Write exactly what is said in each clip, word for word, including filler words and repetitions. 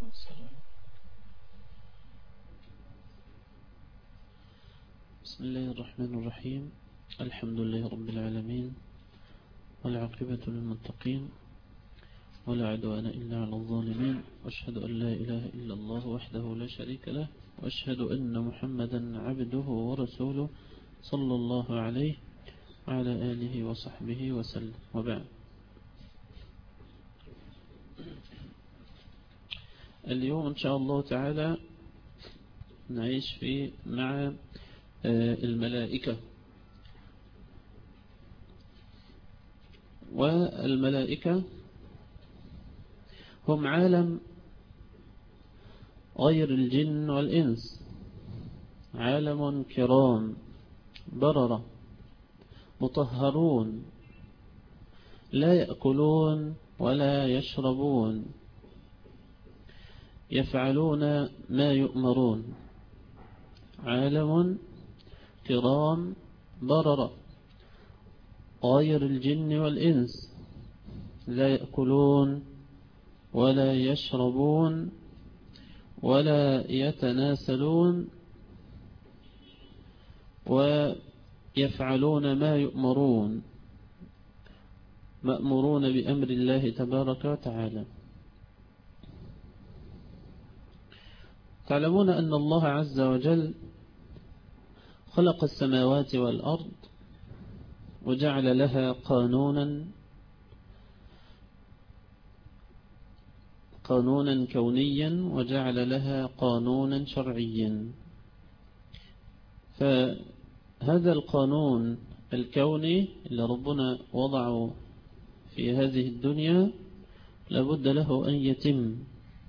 بسم الله الرحمن الرحيم. الحمد لله رب العالمين، والعاقبة للمتقين، ولا عدوان إلا على الظالمين، وأشهد أن لا إله إلا الله وحده لا شريك له، وأشهد أن محمدا عبده ورسوله صلى الله عليه وعلى آله وصحبه وسلم، وبعد. اليوم إن شاء الله تعالى نعيش في مع الملائكة. والملائكة هم عالم غير الجن والإنس، عالم كرام بررة مطهرون، لا يأكلون ولا يشربون، يفعلون ما يؤمرون، عالم كرام بررة غير الجن والإنس، لا يأكلون ولا يشربون ولا يتناسلون، ويفعلون ما يؤمرون، مأمورون بأمر الله تبارك وتعالى. تعلمون أن الله عز وجل خلق السماوات والأرض وجعل لها قانونا قانونا كونيا، وجعل لها قانونا شرعيا. فهذا القانون الكوني اللي ربنا وضعه في هذه الدنيا لابد له أن يتم.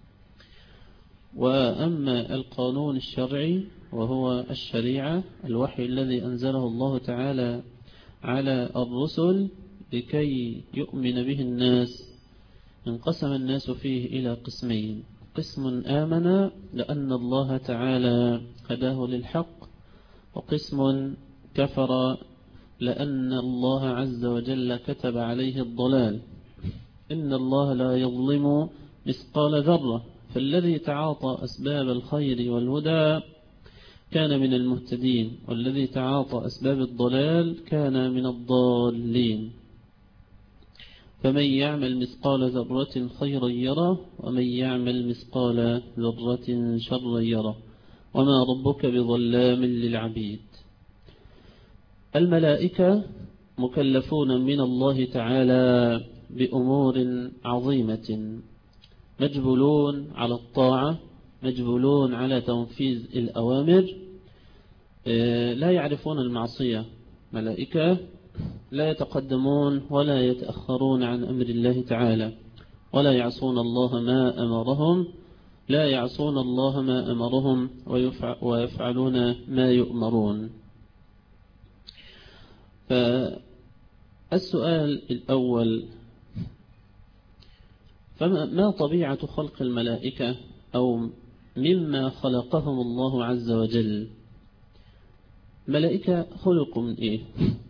وأما القانون الشرعي وهو الشريعة، الوحي الذي أنزله الله تعالى على الرسل لكي يؤمن به الناس، انقسم الناس فيه إلى قسمين: قسم آمن لأن الله تعالى هداه للحق، وقسم كفر لأن الله عز وجل كتب عليه الضلال. إن الله لا يظلم مثقال ذرة، فالذي تعاطى أسباب الخير والهدى كان من المهتدين، والذي تعاطى أسباب الضلال كان من الضالين. فمن يعمل مثقال ذرة خيرا يره، ومن يعمل مثقال ذرة شرا يره، وما ربك بظلام للعبيد. الملائكة مكلفون من الله تعالى بأمور عظيمة، مجبولون على الطاعة، مجبولون على تنفيذ الأوامر، لا يعرفون المعصية. ملائكة لا يتقدمون ولا يتأخرون عن أمر الله تعالى، ولا يعصون الله ما أمرهم لا يعصون الله ما أمرهم ويفعلون ما يؤمرون. فالسؤال الأول: فما طبيعة خلق الملائكة، أو مما خلقهم الله عز وجل؟ ملائكة خلقوا من إيه؟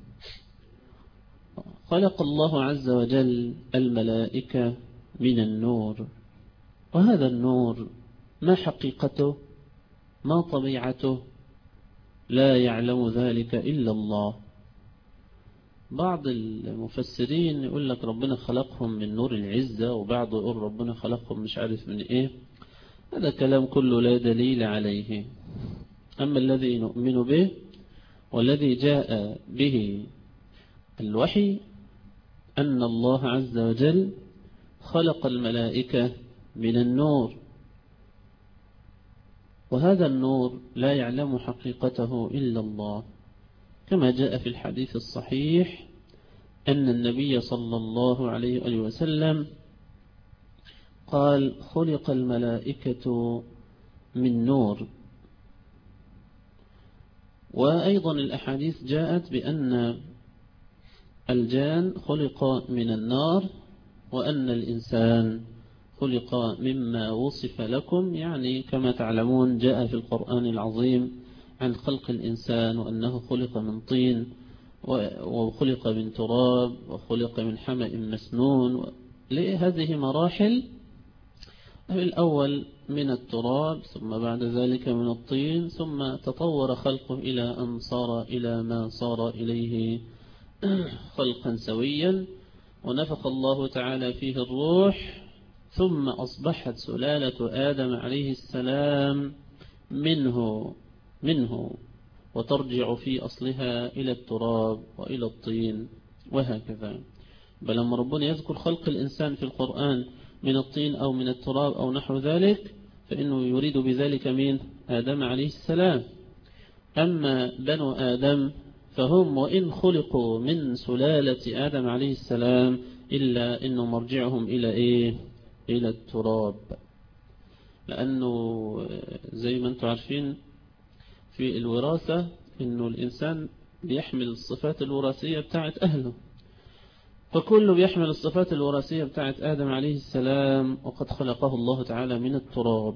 خلق الله عز وجل الملائكة من النور، وهذا النور ما حقيقته، ما طبيعته، لا يعلم ذلك إلا الله. بعض المفسرين يقول لك ربنا خلقهم من نور العزة، وبعض يقول ربنا خلقهم مش عارف من إيه. هذا كلام كله لا دليل عليه. أما الذي نؤمن به والذي جاء به الوحي أن الله عز وجل خلق الملائكة من النور، وهذا النور لا يعلم حقيقته إلا الله، كما جاء في الحديث الصحيح أن النبي صلى الله عليه وسلم قال: خلق الملائكة من نور. وأيضا الأحاديث جاءت بأن الجان خلق من النار، وأن الإنسان خلق مما وصف لكم، يعني كما تعلمون جاء في القرآن العظيم عن خلق الإنسان وأنه خلق من طين، وخلق من تراب، وخلق من حمأ مسنون. هذه مراحل الأول من التراب، ثم بعد ذلك من الطين، ثم تطور خلقه إلى أن صار إلى ما صار إليه خلقا سويا، ونفخ الله تعالى فيه الروح، ثم أصبحت سلالة آدم عليه السلام منه منه وترجع في أصلها إلى التراب وإلى الطين وهكذا. بل لما ربنا يذكر خلق الإنسان في القرآن من الطين أو من التراب أو نحو ذلك، فإنه يريد بذلك من آدم عليه السلام. أما بنو آدم فهم وإن خلقوا من سلالة آدم عليه السلام إلا إنه مرجعهم إلى إيه؟ إلى التراب. لأنه زي ما أنتم عارفين في الوراثة إنه الإنسان بيحمل الصفات الوراثية بتاعت أهله، فكله بيحمل الصفات الوراثية بتاعت آدم عليه السلام، وقد خلقه الله تعالى من التراب.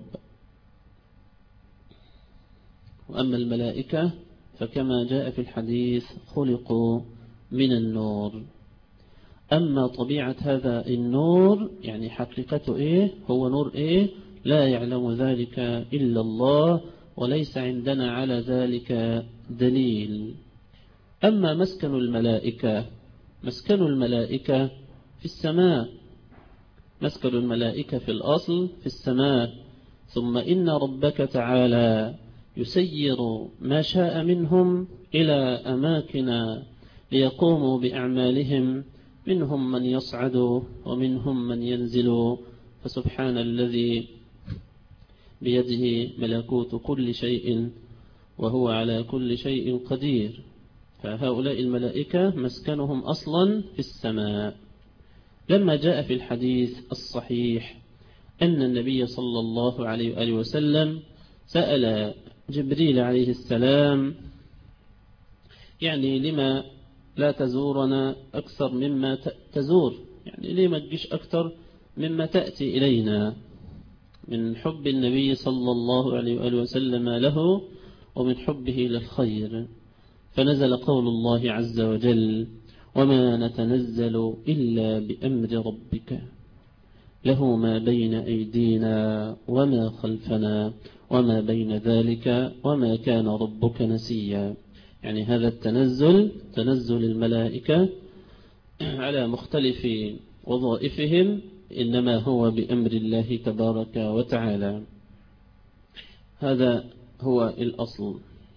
وأما الملائكة فكما جاء في الحديث خلقوا من النور. أما طبيعة هذا النور يعني حقيقته إيه، هو نور إيه، لا يعلم ذلك إلا الله، وليس عندنا على ذلك دليل. أما مسكن الملائكة، مسكن الملائكة في السماء، مسكن الملائكة في الأصل في السماء، ثم إن ربك تعالى يسير ما شاء منهم إلى أماكن ليقوموا بأعمالهم، منهم من يصعد ومنهم من ينزل، فسبحان الذي بيده ملكوت كل شيء وهو على كل شيء قدير. فهؤلاء الملائكة مسكنهم أصلا في السماء. لما جاء في الحديث الصحيح أن النبي صلى الله عليه وآله وسلم سأل جبريل عليه السلام يعني لما لا تزورنا أكثر مما تزور، يعني ليه ما تجيش أكثر مما تأتي إلينا، من حب النبي صلى الله عليه وآله وسلم له ومن حبه للخير. فنزل قول الله عز وجل: وما نتنزل إلا بأمر ربك له ما بين أيدينا وما خلفنا وما بين ذلك وما كان ربك نسيا. يعني هذا التنزل تنزل الملائكة على مختلف وظائفهم إنما هو بأمر الله تبارك وتعالى. هذا هو الأصل.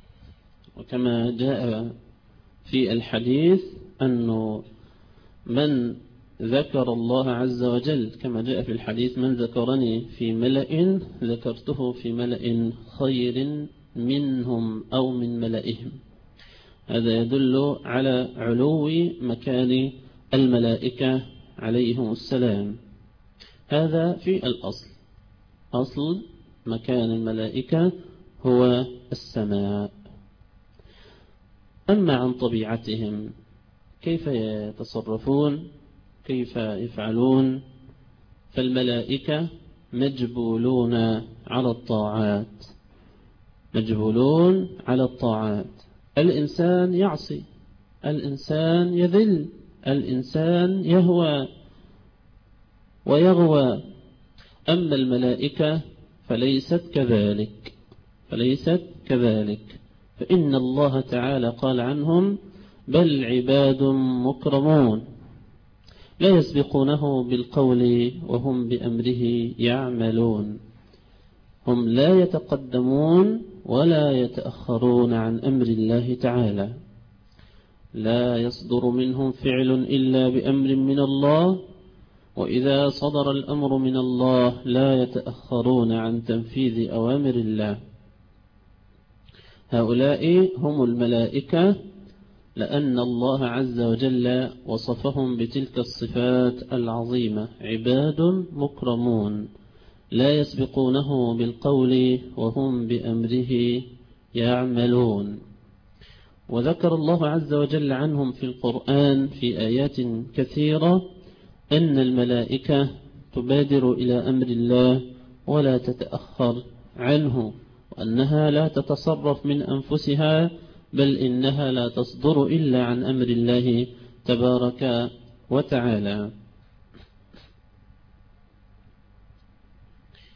وكما جاء في الحديث أنه من ذكر الله عز وجل، كما جاء في الحديث: من ذكرني في ملأ ذكرته في ملأ خير منهم أو من ملئهم. هذا يدل على علو مكان الملائكة عليهم السلام. هذا في الأصل، أصل مكان الملائكة هو السماء. أما عن طبيعتهم كيف يتصرفون، كيف يفعلون، فالملائكة مجبولون على الطاعات، مجبولون على الطاعات. الإنسان يعصي، الإنسان يذل، الإنسان يهوى ويغوى. أما الملائكة فليست كذلك، فليست كذلك، فإن الله تعالى قال عنهم: بل عباد مكرمون لا يسبقونه بالقول وهم بأمره يعملون. هم لا يتقدمون ولا يتأخرون عن أمر الله تعالى، لا يصدر منهم فعل إلا بأمر من الله، وإذا صدر الأمر من الله لا يتأخرون عن تنفيذ أوامر الله. هؤلاء هم الملائكة، لأن الله عز وجل وصفهم بتلك الصفات العظيمة: عباد مكرمون لا يسبقونه بالقول وهم بأمره يعملون. وذكر الله عز وجل عنهم في القرآن في آيات كثيرة أن الملائكة تبادر إلى أمر الله ولا تتأخر عنه، وأنها لا تتصرف من أنفسها، بل إنها لا تصدر إلا عن أمر الله تبارك وتعالى.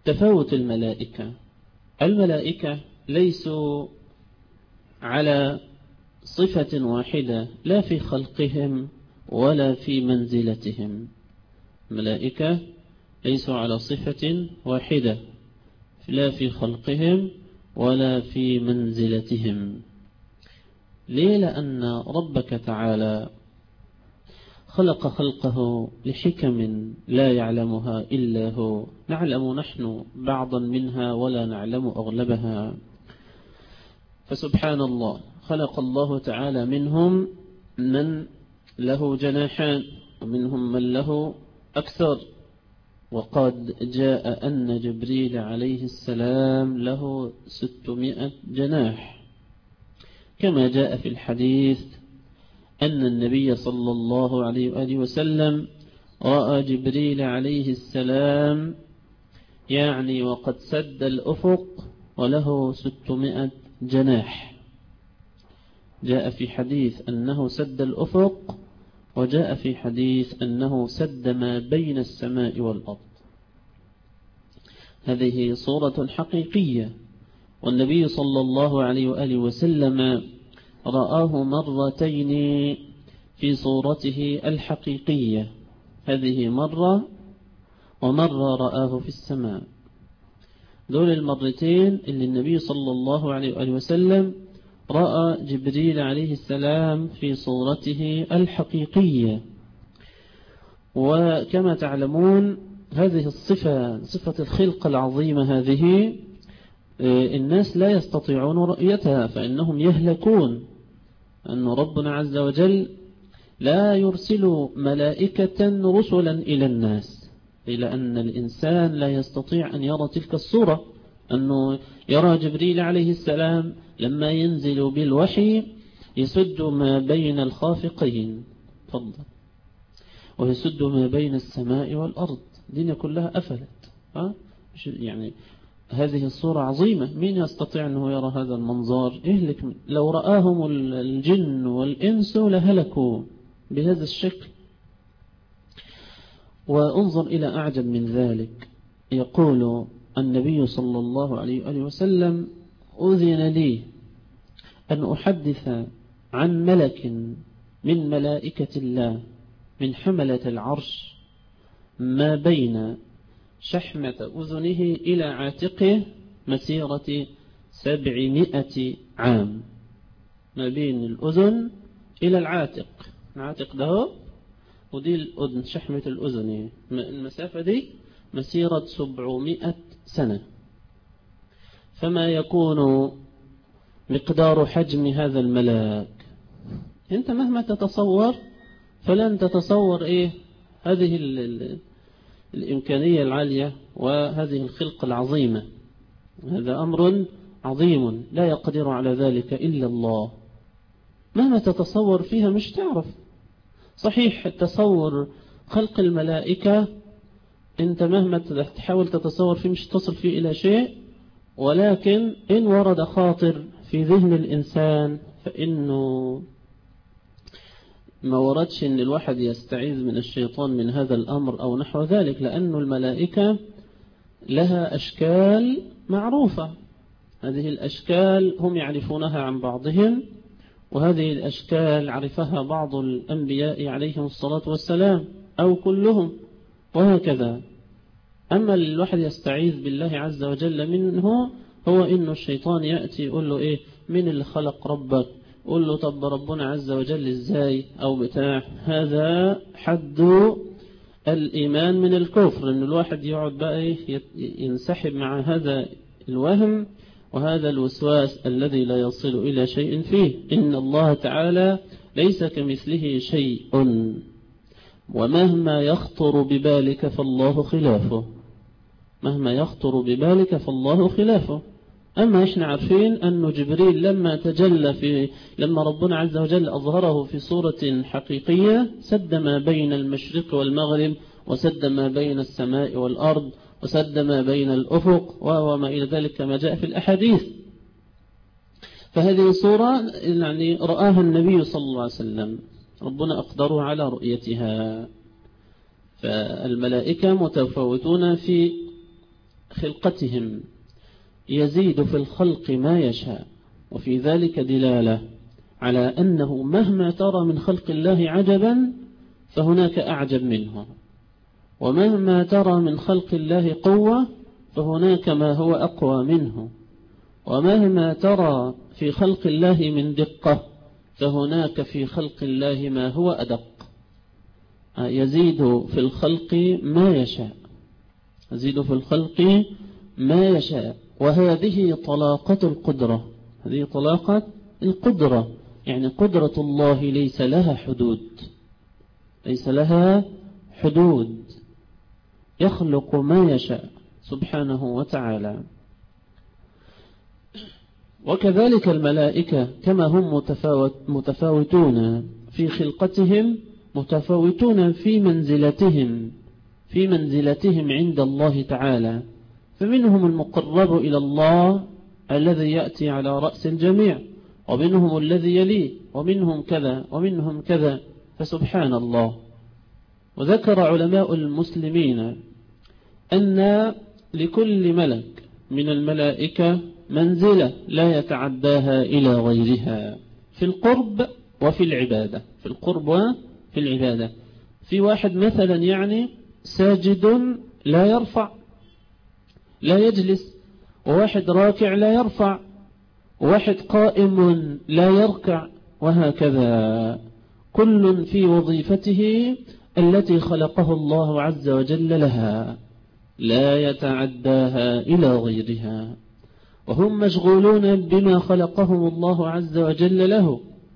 تفاوت الملائكة. الملائكة ليسوا على صفة واحدة لا في خلقهم ولا في منزلتهم. الملائكة ليسوا على صفة واحدة لا في خلقهم ولا في منزلتهم. ليه؟ لأن ربك تعالى خلق خلقه لحكم لا يعلمها إلا هو، نعلم نحن بعضا منها ولا نعلم أغلبها. فسبحان الله، خلق الله تعالى منهم من له جناحان ومنهم من له أكثر. وقد جاء أن جبريل عليه السلام له ستمائة جناح، كما جاء في الحديث أن النبي صلى الله عليه وآله وسلم رأى جبريل عليه السلام يعني وقد سد الأفق وله ستمائة جناح. جاء في حديث أنه سد الأفق، وجاء في حديث أنه سد ما بين السماء والأرض. هذه صورة حقيقية، والنبي صلى الله عليه وآله وسلم رآه مرتين في صورته الحقيقية، هذه مرة ومرة رآه في السماء. دول المرتين اللي النبي صلى الله عليه وآله وسلم رأى جبريل عليه السلام في صورته الحقيقية. وكما تعلمون هذه الصفة، صفة الخلق العظيمة هذه، الناس لا يستطيعون رؤيتها فإنهم يهلكون. أن ربنا عز وجل لا يرسل ملائكة رسلا إلى الناس، إلى أن الإنسان لا يستطيع أن يرى تلك الصورة، أنه يرى جبريل عليه السلام لما ينزل بالوحي يسد ما بين الخافقين، تفضل، ويسد ما بين السماء والأرض. الدنيا كلها أفلت. ها؟ يعني هذه الصورة عظيمة، مين يستطيع أنه يرى هذا المنظر؟ يهلك. لو رآهم الجن والإنس لهلكوا بهذا الشكل. وانظر إلى أعجب من ذلك، يقول النبي صلى الله عليه وآله وسلم: أذن لي أن أحدث عن ملك من ملائكة الله من حملة العرش ما بين شحمة أذنه إلى عاتقه مسيرة سبعمائة عام. ما بين الأذن إلى العاتق، العاتق ده ودي الأذن، شحمة الأذن، المسافة دي مسيرة سبعمائة سنة. فما يكون مقدار حجم هذا الملاك؟ أنت مهما تتصور فلن تتصور إيه هذه ال ال الإمكانية العالية وهذه الخلق العظيمة. هذا أمر عظيم لا يقدر على ذلك إلا الله. مهما تتصور فيها مش تعرف. صحيح تصور خلق الملائكة أنت مهما تحاول تتصور فيه مش تصل فيه إلى شيء، ولكن إن ورد خاطر في ذهن الإنسان فإنه ما وردش أن الواحد يستعيذ من الشيطان من هذا الأمر أو نحو ذلك، لأن الملائكة لها أشكال معروفة. هذه الأشكال هم يعرفونها عن بعضهم، وهذه الأشكال عرفها بعض الأنبياء عليهم الصلاة والسلام أو كلهم، وهكذا. أما الواحد يستعيذ بالله عز وجل منه هو إنه الشيطان يأتي يقول له إيه، من اللي خلق ربك؟ قول له طب ربنا عز وجل إزاي أو بتاع. هذا حد الإيمان من الكفر، إن الواحد يقعد بقى إيه ينسحب مع هذا الوهم وهذا الوسواس الذي لا يصل إلى شيء فيه. إن الله تعالى ليس كمثله شيء، ومهما يخطر ببالك فالله خلافه، مهما يخطر ببالك فالله خلافه. أما إحنا عارفين أن جبريل لما تجلى في لما ربنا عز وجل أظهره في صورة حقيقية سد ما بين المشرق والمغرب، وسد ما بين السماء والأرض، وسد ما بين الأفق وما إلى ذلك كما جاء في الأحاديث. فهذه صورة يعني رآها النبي صلى الله عليه وسلم، ربنا أقدره على رؤيتها. فالملائكة متفاوتون في خلقتهم يزيد في الخلق ما يشاء، وفي ذلك دلالة على أنه مهما ترى من خلق الله عجبا فهناك أعجب منه، ومهما ترى من خلق الله قوة فهناك ما هو أقوى منه، ومهما ترى في خلق الله من دقة فهناك في خلق الله ما هو أدق. يزيد في الخلق ما يشاء، يزيد في الخلق ما يشاء، وهذه طلاقة القدرة، هذه طلاقة القدرة، يعني قدرة الله ليس لها حدود، ليس لها حدود، يخلق ما يشاء سبحانه وتعالى. وكذلك الملائكة كما هم متفاوت متفاوتون في خلقتهم، متفاوتون في منزلتهم في منزلتهم عند الله تعالى، فمنهم المقرب إلى الله الذي يأتي على رأس الجميع، ومنهم الذي يليه، ومنهم كذا ومنهم كذا، فسبحان الله. وذكر علماء المسلمين أن لكل ملك من الملائكة منزلة لا يتعداها إلى غيرها في القرب وفي العبادة، في القرب وفي العبادة. في واحد مثلا يعني ساجد لا يرفع لا يجلس، وواحد راكع لا يرفع، وواحد قائم لا يركع، وهكذا كل في وظيفته التي خلقه الله عز وجل لها، لا يتعداها إلى غيرها، وهم مشغولون بما خلقهم الله عز وجل له،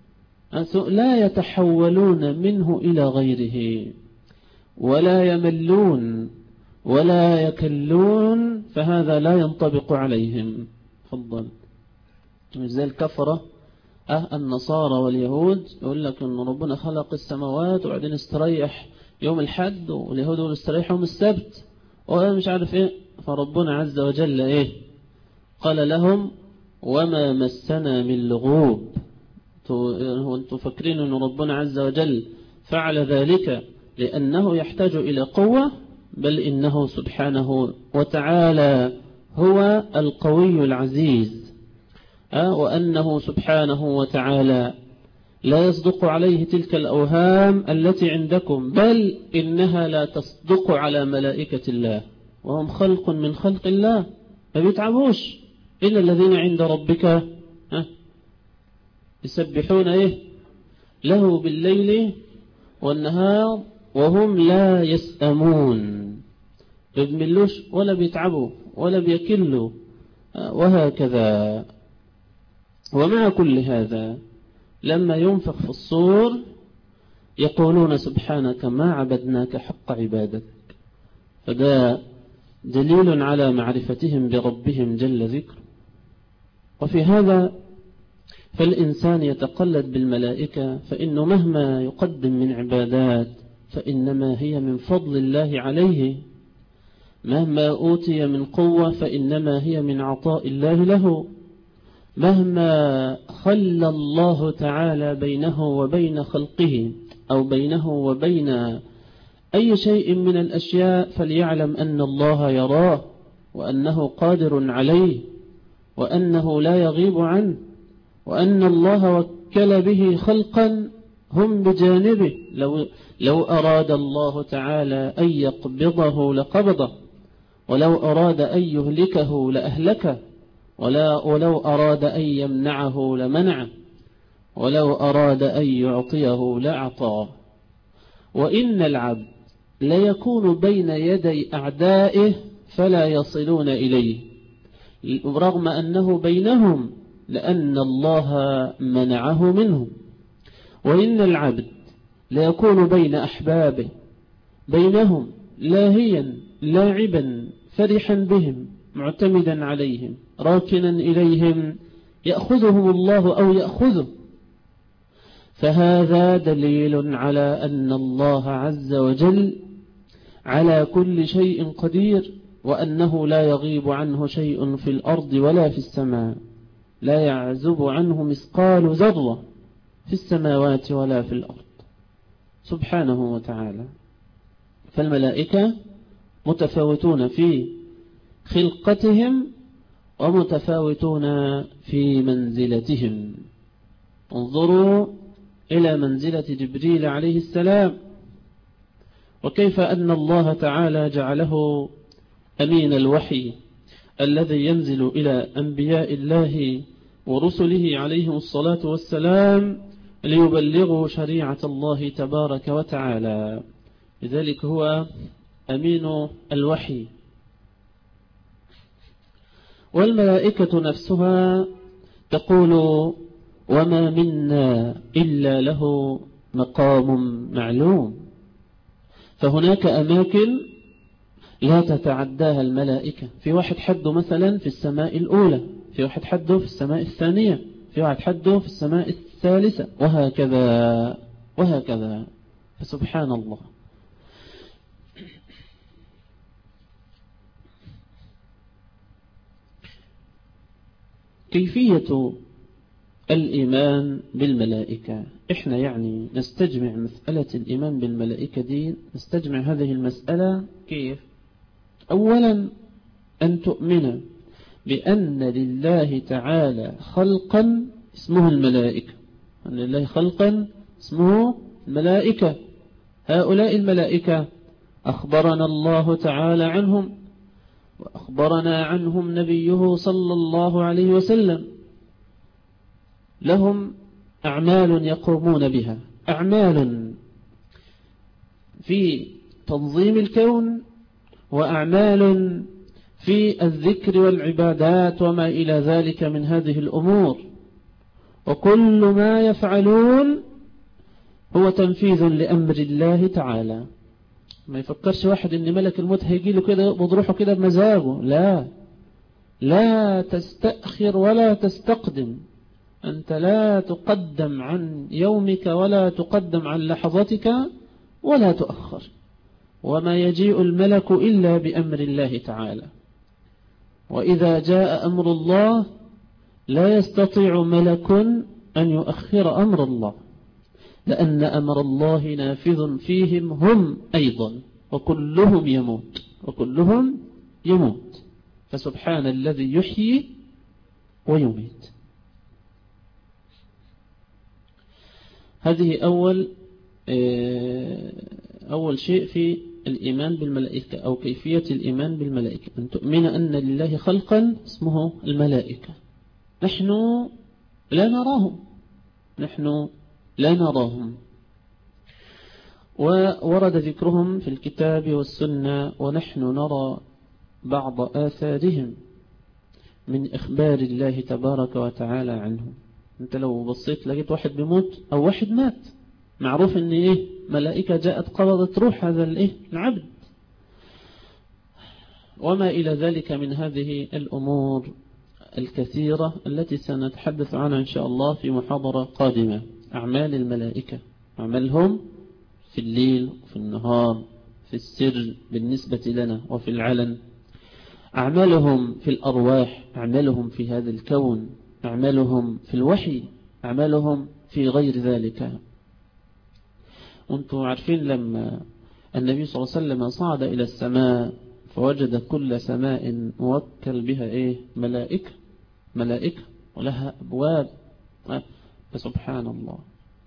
لا يتحولون منه إلى غيره، ولا يملون ولا يكلون، فهذا لا ينطبق عليهم. تفضل. زي الكفرة أه النصارى واليهود يقول لك أن ربنا خلق السماوات وبعدين استريح يوم الحد، واليهود يقولوا استريح يوم السبت، ومش عارف إيه، فربنا عز وجل إيه قال لهم وما مسنا من لغوب. وانتم فاكرين أن ربنا عز وجل فعل ذلك لأنه يحتاج إلى قوة؟ بل إنه سبحانه وتعالى هو القوي العزيز، أه وأنه سبحانه وتعالى لا يصدق عليه تلك الأوهام التي عندكم، بل إنها لا تصدق على ملائكة الله، وهم خلق من خلق الله ما بيتعبوش إلا الذين عند ربك أه يسبحون إيه له بالليل والنهار وهم لا يسأمون، بيملوش ولا بيتعبوا ولا بيكلوا، وهكذا. ومع كل هذا لما ينفخ في الصور يقولون سبحانك ما عبدناك حق عبادتك، فده دليل على معرفتهم بربهم جل ذكر. وفي هذا فالإنسان يتقلد بالملائكة، فإنه مهما يقدم من عبادات فإنما هي من فضل الله عليه، مهما أوتي من قوة فإنما هي من عطاء الله له، مهما خلى الله تعالى بينه وبين خلقه أو بينه وبين أي شيء من الأشياء فليعلم أن الله يراه، وأنه قادر عليه، وأنه لا يغيب عنه، وأن الله وكل به خلقا هم بجانبه، لو, لو أراد الله تعالى أن يقبضه لقبضه، ولو أراد أن يهلكه لأهلكه، ولا ولو أراد أن يمنعه لمنعه، ولو أراد أن يعطيه لأعطاه. وإن العبد ليكون بين يدي أعدائه فلا يصلون إليه، رغم أنه بينهم لأن الله منعه منهم. وإن العبد ليكون بين أحبابه بينهم لاهيا لاعبا فرحا بهم معتمدا عليهم راكنا إليهم يأخذهم الله أو يأخذه، فهذا دليل على أن الله عز وجل على كل شيء قدير، وأنه لا يغيب عنه شيء في الأرض ولا في السماء، لا يعزب عنه مثقال ذرة في السماوات ولا في الأرض سبحانه وتعالى. فالملائكة متفاوتون في خلقتهم ومتفاوتون في منزلتهم. انظروا إلى منزلة جبريل عليه السلام، وكيف أن الله تعالى جعله أمين الوحي الذي ينزل إلى أنبياء الله ورسله عليهم الصلاة والسلام ليبلغوا شريعة الله تبارك وتعالى. لذلك هو أمين الوحي. والملائكة نفسها تقول وما منا إلا له مقام معلوم. فهناك أماكن لا تتعداها الملائكة. في واحد حده مثلا في السماء الأولى، في واحد حده في السماء الثانية، في واحد حده في السماء الثالثة، وهكذا وهكذا. فسبحان الله. كيفية الإيمان بالملائكة. إحنا يعني نستجمع مسألة الإيمان بالملائكة دي، نستجمع هذه المسألة كيف؟ أولا أن تؤمن بأن لله تعالى خلقا اسمه الملائكة، أن لله خلقا اسمه الملائكة. هؤلاء الملائكة أخبرنا الله تعالى عنهم، وأخبرنا عنهم نبيه صلى الله عليه وسلم. لهم أعمال يقومون بها، أعمال في تنظيم الكون، وأعمال في الذكر والعبادات وما إلى ذلك من هذه الأمور. وكل ما يفعلون هو تنفيذ لأمر الله تعالى. ما يفكرش واحد إن ملك الموت هيجي له كده بضروحه كده بمزاجه، لا لا تستأخر ولا تستقدم. أنت لا تقدم عن يومك ولا تقدم عن لحظتك ولا تؤخر. وما يجيء الملك إلا بأمر الله تعالى. وإذا جاء أمر الله لا يستطيع ملك أن يؤخر أمر الله، لأن أمر الله نافذ فيهم هم أيضا، وكلهم يموت وكلهم يموت. فسبحان الذي يحيي ويميت. هذه أول أول شيء في الإيمان بالملائكة، أو كيفية الإيمان بالملائكة، أن تؤمن أن لله خلقا اسمه الملائكة. نحن لا نراهم، نحن لا نراهم، وورد ذكرهم في الكتاب والسنة، ونحن نرى بعض آثارهم من إخبار الله تبارك وتعالى عنهم. أنت لو بصيت لقيت واحد بيموت أو واحد مات، معروف أن إيه ملائكة جاءت قبضت روح هذا الإيه العبد، وما إلى ذلك من هذه الأمور الكثيرة التي سنتحدث عنها إن شاء الله في محاضرة قادمة. أعمال الملائكة، أعمالهم في الليل وفي النهار، في السر بالنسبة لنا وفي العلن، أعمالهم في الأرواح، أعمالهم في هذا الكون، أعمالهم في الوحي، أعمالهم في غير ذلك. وانتم عارفين لما النبي صلى الله عليه وسلم صعد إلى السماء فوجد كل سماء موكل بها إيه ملائكة، ملائكة ولها أبواب. فسبحان الله.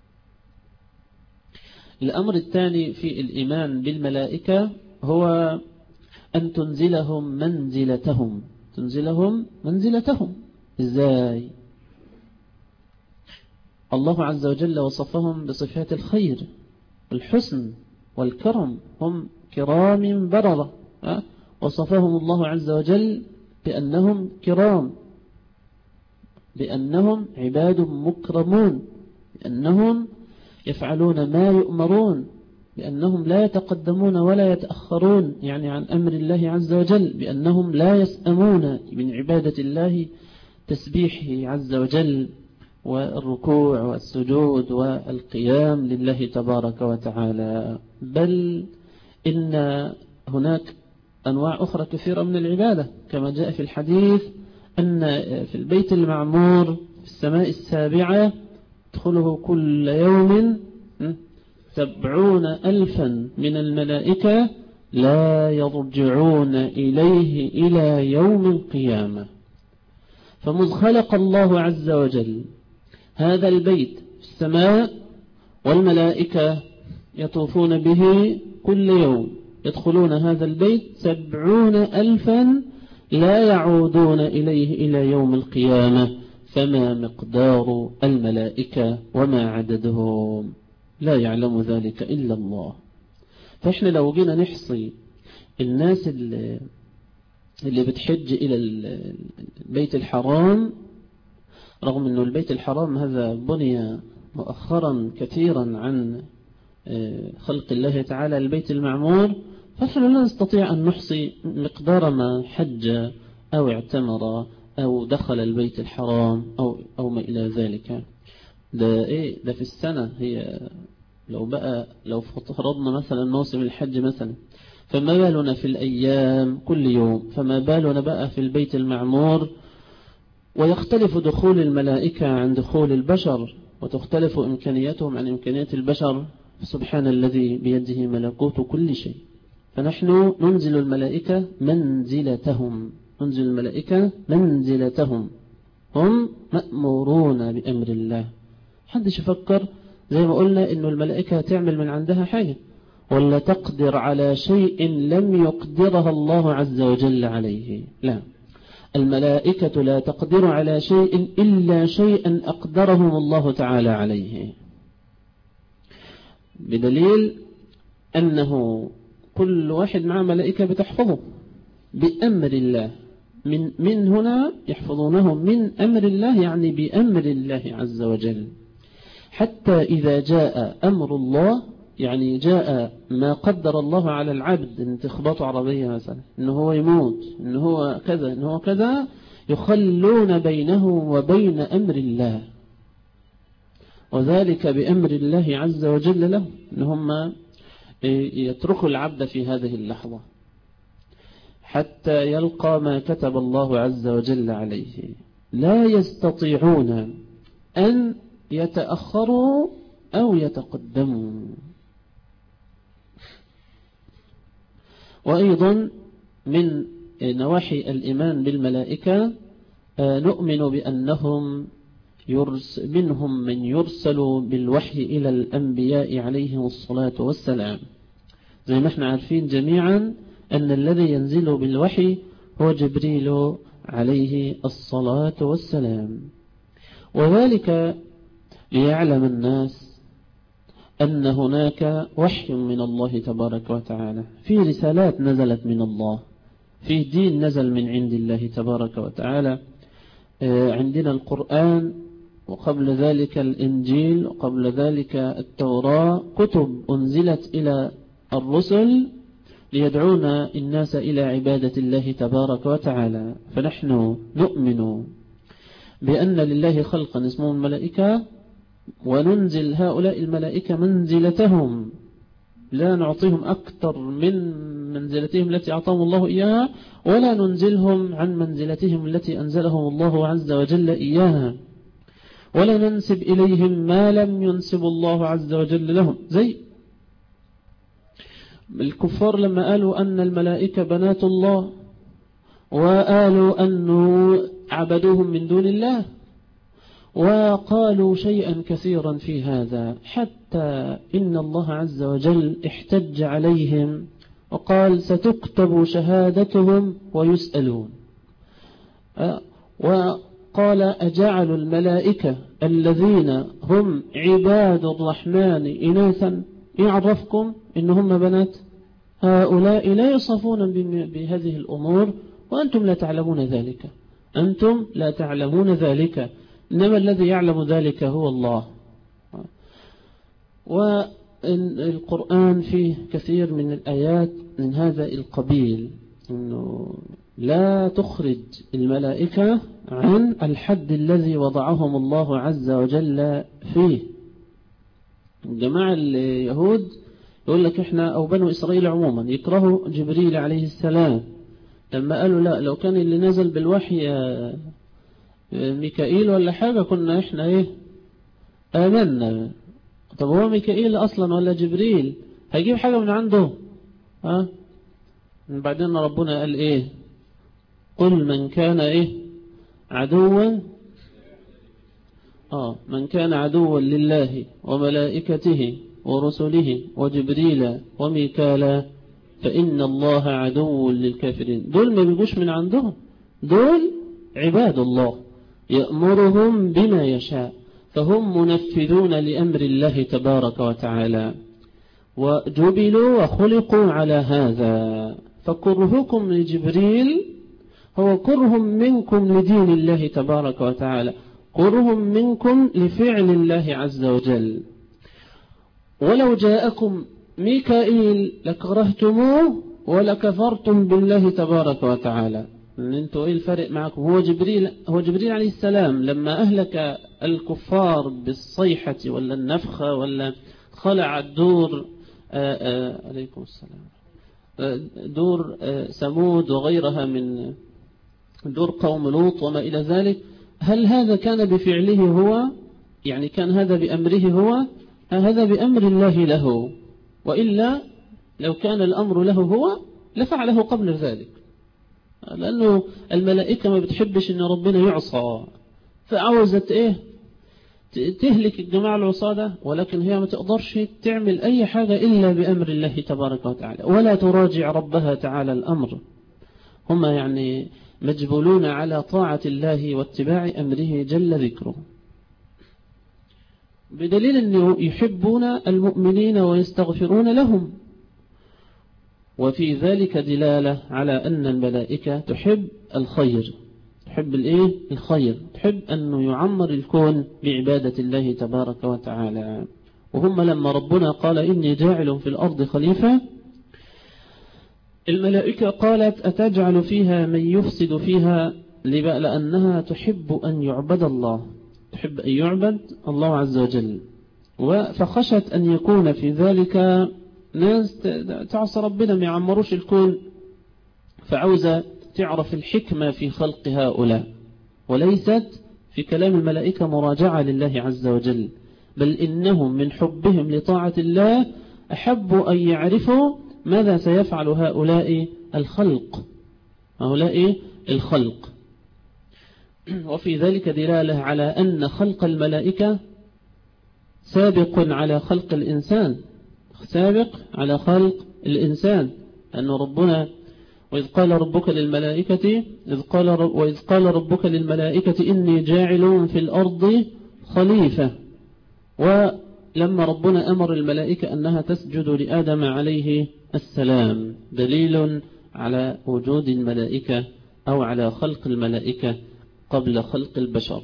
الأمر الثاني في الإيمان بالملائكة هو أن تنزلهم منزلتهم، تنزلهم منزلتهم. إزاي؟ الله عز وجل وصفهم بصفات الخير والحسن والكرم، هم كرام بررة. وصفهم الله عز وجل بأنهم كرام، بأنهم عباد مكرمون، بأنهم يفعلون ما يؤمرون، بأنهم لا يتقدمون ولا يتأخرون يعني عن أمر الله عز وجل، بأنهم لا يسأمون من عبادة الله تسبيحه عز وجل والركوع والسجود والقيام لله تبارك وتعالى. بل إن هناك أنواع أخرى كثيرة من العبادة، كما جاء في الحديث أن في البيت المعمور في السماء السابعة يدخله كل يوم سبعون ألفا من الملائكة لا يرجعون إليه إلى يوم القيامة. فمذ خلق الله عز وجل هذا البيت في السماء والملائكة يطوفون به كل يوم، يدخلون هذا البيت سبعون ألفا لا يعودون إليه إلى يوم القيامة، فما مقدار الملائكة وما عددهم؟ لا يعلم ذلك إلا الله. فإحنا لو جينا نحصي الناس اللي, اللي بتحج إلى البيت الحرام، رغم أنه البيت الحرام هذا بني مؤخرا كثيرا عن خلق الله تعالى البيت المعمور، فإحنا لا نستطيع أن نحصي مقدار ما حج أو اعتمر أو دخل البيت الحرام أو, أو ما إلى ذلك. ده إيه ده في السنة. هي لو بقى لو فرضنا مثلا موسم الحج مثلا، فما بالنا في الأيام كل يوم، فما بالنا بقى في البيت المعمور. ويختلف دخول الملائكة عن دخول البشر، وتختلف إمكانياتهم عن إمكانيات البشر، سبحان الذي بيده ملكوت كل شيء. فنحن ننزل الملائكة منزلتهم، ننزل الملائكة منزلتهم، هم مأمورون بأمر الله. حدش يفكر زي ما قلنا إنه الملائكة تعمل من عندها حاجة، ولا تقدر على شيء لم يقدرها الله عز وجل عليه. لا، الملائكة لا تقدر على شيء إلا شيئا أقدرهم الله تعالى عليه، بدليل أنه كل واحد مع ملائكة بتحفظه بأمر الله. من, من هنا يحفظونه من أمر الله، يعني بأمر الله عز وجل. حتى إذا جاء أمر الله، يعني جاء ما قدر الله على العبد، إن تخبط عربية مثلا، إنه هو يموت، إنه هو كذا، إنه هو كذا، يخلون بينه وبين أمر الله، وذلك بأمر الله عز وجل له، إنهم يتركوا العبد في هذه اللحظة حتى يلقى ما كتب الله عز وجل عليه. لا يستطيعون أن يتأخروا أو يتقدموا. وأيضا من نواحي الإيمان بالملائكة نؤمن بأنهم يرس منهم من يرسل بالوحي إلى الأنبياء عليهم الصلاة والسلام، زي ما احنا عارفين جميعا أن الذي ينزل بالوحي هو جبريل عليه الصلاة والسلام. وذلك ليعلم الناس أن هناك وحي من الله تبارك وتعالى، في رسالات نزلت من الله، في دين نزل من عند الله تبارك وتعالى. عندنا القرآن، وقبل ذلك الإنجيل، وقبل ذلك التوراة، كتب أنزلت إلى الرسل ليدعون الناس إلى عبادة الله تبارك وتعالى. فنحن نؤمن بأن لله خلقا اسمهم الملائكة، وننزل هؤلاء الملائكة منزلتهم، لا نعطيهم أكثر من منزلتهم التي أعطاهم الله إياها، ولا ننزلهم عن منزلتهم التي أنزلهم الله عز وجل إياها، ولا ننسب إليهم ما لم ينسب الله عز وجل لهم. زي الكفار لما قالوا أن الملائكة بنات الله، وقالوا أنه عبدوهم من دون الله، وقالوا شيئا كثيرا في هذا، حتى إن الله عز وجل احتج عليهم وقال ستكتب شهادتهم ويسألون. وقال أجعل الملائكة الذين هم عباد الرحمن إناثا، يعرفكم إنهم بنات؟ هؤلاء لا يصفون بهذه الأمور وأنتم لا تعلمون ذلك، أنتم لا تعلمون ذلك، إنما الذي يعلم ذلك هو الله. والقرآن فيه كثير من الآيات من هذا القبيل، إنه لا تخرج الملائكة عن الحد الذي وضعهم الله عز وجل فيه. جماعة اليهود يقول لك إحنا أو بنو إسرائيل عموما يكرهوا جبريل عليه السلام، لما قالوا لا، لو كان اللي نزل بالوحي ميكائيل ولا حاجة كنا إحنا إيه آمنا. طب هو ميكائيل أصلا ولا جبريل هيجيب حاجة من عنده؟ ها؟ بعدين ربنا قال إيه؟ قل من كان إيه عدوا آه من كان عدوا لله وملائكته ورسله وجبريل وميكالا فإن الله عدو للكافرين. دول ما بيجوش من عندهم، دول عباد الله يأمرهم بما يشاء، فهم منفذون لأمر الله تبارك وتعالى، وجبلوا وخلقوا على هذا. فكرهكم لجبريل هو كره منكم لدين الله تبارك وتعالى، كره منكم لفعل الله عز وجل. ولو جاءكم ميكائيل لكرهتموه ولكفرتم بالله تبارك وتعالى. انتوا ايه الفرق معكم؟ هو جبريل هو جبريل عليه السلام لما أهلك الكفار بالصيحة ولا النفخة ولا خلع الدور آآ آآ عليكم السلام دور ثمود وغيرها من دور قوم لوط وما إلى ذلك، هل هذا كان بفعله هو؟ يعني كان هذا بأمره هو؟ هذا بأمر الله له، وإلا لو كان الأمر له هو لفعله قبل ذلك، لأنه الملائكة ما بتحبش أن ربنا يعصى، فعوزت إيه تهلك الجماعة العصادة، ولكن هي ما تقدرش تعمل أي حاجة إلا بأمر الله تبارك وتعالى، ولا تراجع ربها تعالى الأمر. هم يعني مجبولون على طاعة الله واتباع أمره جل ذكره، بدليل أنه يحبون المؤمنين ويستغفرون لهم. وفي ذلك دلالة على أن الملائكة تحب الخير، تحب الإيه؟ الخير، تحب أنه يعمر الكون بعبادة الله تبارك وتعالى. وهم لما ربنا قال إني جاعل في الأرض خليفة، الملائكة قالت أتجعل فيها من يفسد فيها، لأنها تحب أن يعبد الله، تحب أن يعبد الله عز وجل، فخشت أن يكون في ذلك ناس تعصى ربنا ما يعمروش الكون، فعوزة تعرف الحكمة في خلق هؤلاء، وليست في كلام الملائكة مراجعة لله عز وجل، بل إنهم من حبهم لطاعة الله أحبوا أن يعرفوا ماذا سيفعل هؤلاء الخلق هؤلاء الخلق. وفي ذلك دلالة على أن خلق الملائكة سابق على خلق الإنسان، سابق على خلق الإنسان، أن ربنا وإذ قال ربك للملائكة إذ قال وإذ قال ربك للملائكة إني جاعل في الأرض خليفة، ولما ربنا أمر الملائكة أنها تسجد لآدم عليه السلام، دليل على وجود الملائكة أو على خلق الملائكة قبل خلق البشر.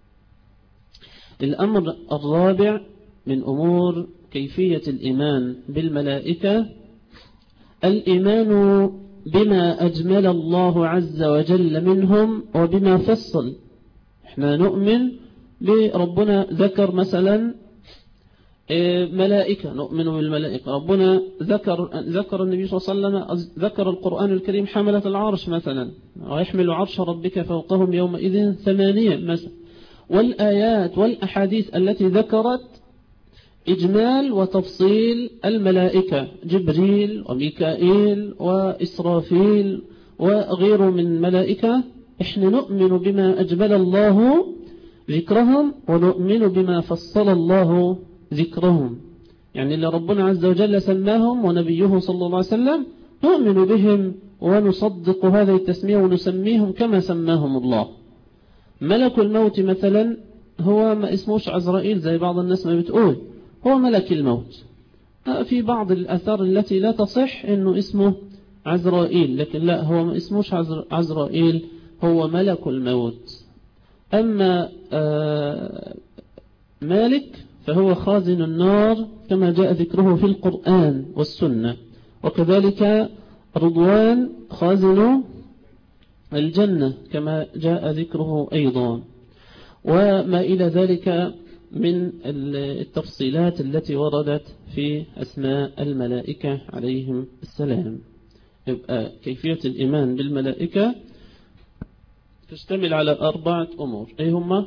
الأمر الرابع من أمور كيفية الإيمان بالملائكة الإيمان بما أجمل الله عز وجل منهم وبما فصل. احنا نؤمن بربنا ذكر مثلا ملائكة، نؤمن بالملائكة، ربنا ذكر ذكر النبي صلى الله عليه وسلم ذكر القرآن الكريم حملة العرش مثلا، ويحمل عرش ربك فوقهم يومئذ ثمانية مثلا، والآيات والأحاديث التي ذكرت إجمال وتفصيل الملائكة، جبريل وميكائيل وإسرافيل وغيره من ملائكة، احنا نؤمن بما أجمل الله ذكرهم ونؤمن بما فصل الله ذكرهم، يعني اللي ربنا عز وجل سماهم ونبيه صلى الله عليه وسلم نؤمن بهم ونصدق هذه التسمية ونسميهم كما سماهم الله. ملك الموت مثلا هو ما اسموش عزرائيل زي بعض الناس ما بتقول، هو ملك الموت. في بعض الأثار التي لا تصح إنه اسمه عزرائيل، لكن لا، هو ما اسموش عزرائيل، هو ملك الموت. أما مالك فهو خازن النار كما جاء ذكره في القرآن والسنة، وكذلك رضوان خازن الجنة كما جاء ذكره أيضا، وما إلى ذلك من التفصيلات التي وردت في أسماء الملائكة عليهم السلام. يبقى كيفية الإيمان بالملائكة تشتمل على أربعة أمور. أي هما؟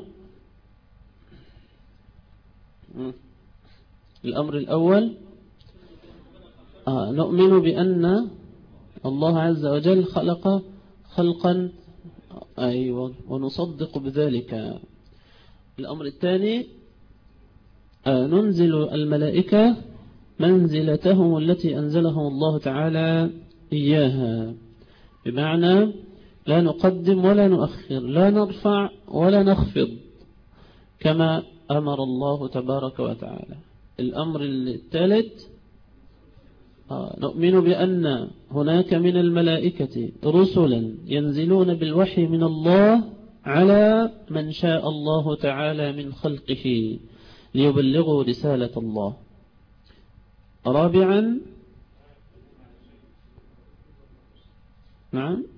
الأمر الأول آه نؤمن بأن الله عز وجل خلق خلقا، أيوة، ونصدق بذلك. الأمر الثاني ننزل الملائكة منزلتهم التي أنزلهم الله تعالى إياها، بمعنى لا نقدم ولا نؤخر، لا نرفع ولا نخفض، كما أمر الله تبارك وتعالى. الأمر الثالث نؤمن بأن هناك من الملائكة رسلا ينزلون بالوحي من الله على من شاء الله تعالى من خلقه ليبلغوا رسالة الله. رابعا، نعم،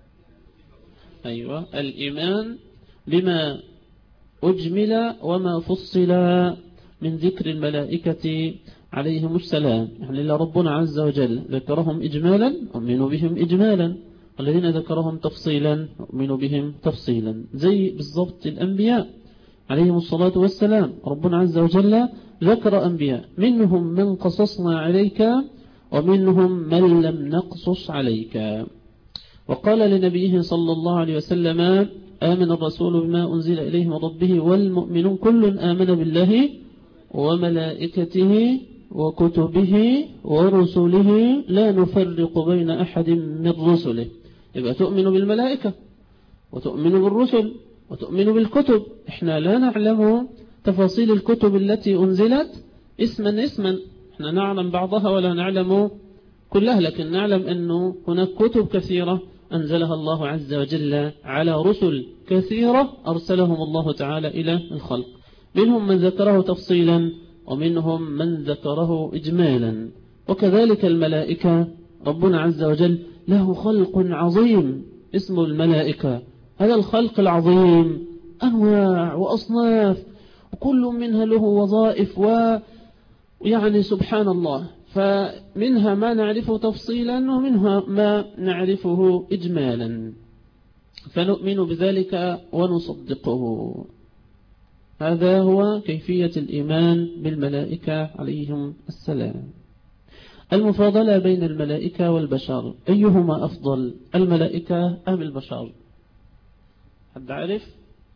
أيوة، الإيمان بما أجمل وما فصل من ذكر الملائكة عليهم السلام. يعني لا ربنا عز وجل ذكرهم إجمالا نؤمن بهم إجمالا، والذين ذكرهم تفصيلا نؤمن بهم تفصيلا، زي بالضبط الأنبياء عليهم الصلاة والسلام. ربنا عز وجل ذكر أنبياء، منهم من قصصنا عليك ومنهم من لم نقصص عليك. وقال لنبيه صلى الله عليه وسلم: آمن الرسول بما أنزل إليه من ربه والمؤمنون كل آمن بالله وملائكته وكتبه ورسله لا نفرق بين أحد من رسله. يبقى تؤمن بالملائكة وتؤمن بالرسل وتؤمن بالكتب. احنا لا نعلم تفاصيل الكتب التي أنزلت اسما اسما، احنا نعلم بعضها ولا نعلم كلها، لكن نعلم أنه هناك كتب كثيرة أنزلها الله عز وجل على رسل كثيرة أرسلهم الله تعالى إلى الخلق، منهم من ذكره تفصيلا ومنهم من ذكره إجمالا. وكذلك الملائكة، ربنا عز وجل له خلق عظيم اسمه الملائكة. هذا الخلق العظيم أنواع وأصناف، وكل منها له وظائف، ويعني سبحان الله، فمنها ما نعرفه تفصيلا ومنها ما نعرفه إجمالا، فنؤمن بذلك ونصدقه. هذا هو كيفية الإيمان بالملائكة عليهم السلام. المفاضلة بين الملائكة والبشر، أيهما أفضل، الملائكة أم البشر؟ حد عارف؟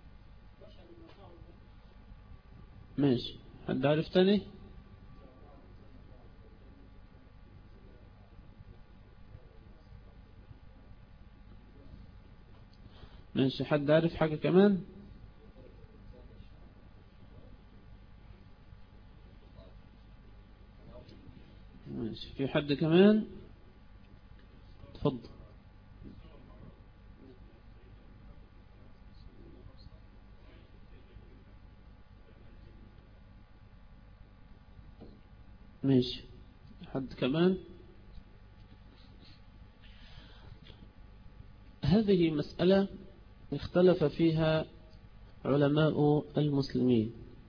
ماشي، حد عارف تاني؟ ماشي، حد عارف حاجة كمان؟ ماشي، في حد كمان؟ تفضل. ماشي، حد كمان؟ هذه مسألة اختلف فيها علماء المسلمين،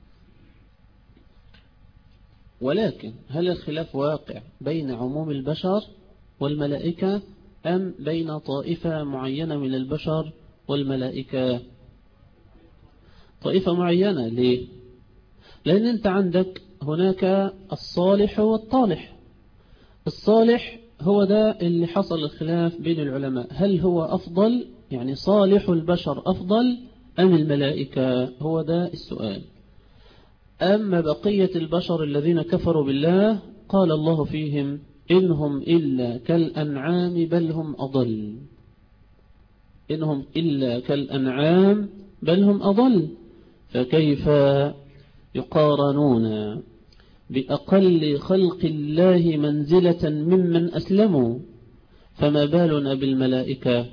ولكن هل الخلاف واقع بين عموم البشر والملائكة أم بين طائفة معينة من البشر والملائكة؟ طائفة معينة. ليه؟ لأن أنت عندك هناك الصالح والطالح. الصالح هو ده اللي حصل الخلاف بين العلماء، هل هو أفضل، يعني صالح البشر أفضل أم الملائكة؟ هو ده السؤال. أما بقية البشر الذين كفروا بالله قال الله فيهم: إنهم إلا كالأنعام بل هم أضل. إنهم إلا كالأنعام بل هم أضل، فكيف يقارنون بأقل خلق الله منزلة ممن أسلموا؟ فما بالنا بالملائكة؟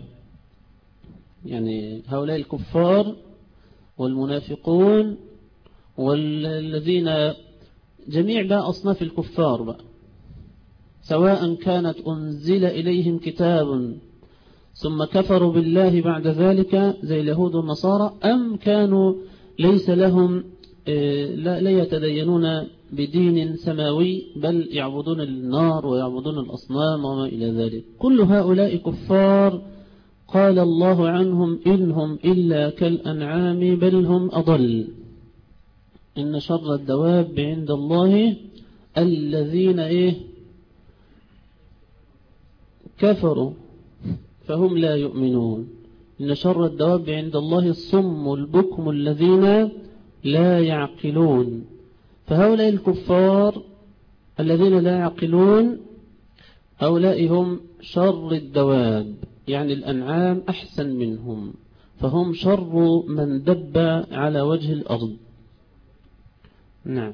يعني هؤلاء الكفار والمنافقون والذين جميع بقى أصناف الكفار بقى، سواء كانت أنزل إليهم كتاب ثم كفروا بالله بعد ذلك زي اليهود والنصارى، أم كانوا ليس لهم لا يتدينون بدين سماوي بل يعبدون النار ويعبدون الأصنام وما إلى ذلك. كل هؤلاء كفار قال الله عنهم: إنهم إلا كالأنعام بل هم أضل. إن شر الدواب عند الله الذين إيه كفروا فهم لا يؤمنون. إن شر الدواب عند الله الصم البكم الذين لا يعقلون. فهؤلاء الكفار الذين لا يعقلون هؤلاء هم شر الدواب، يعني الأنعام أحسن منهم، فهم شر من دب على وجه الأرض. نعم.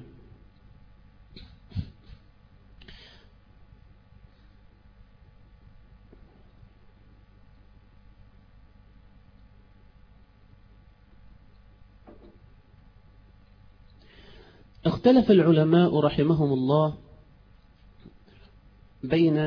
اختلف العلماء رحمهم الله بين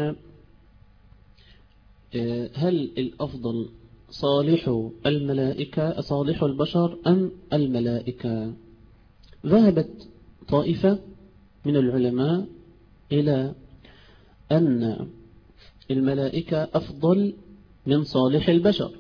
هل الأفضل صالح الملائكة صالح البشر أم الملائكة. ذهبت طائفة من العلماء إلى أن الملائكة أفضل من صالح البشر،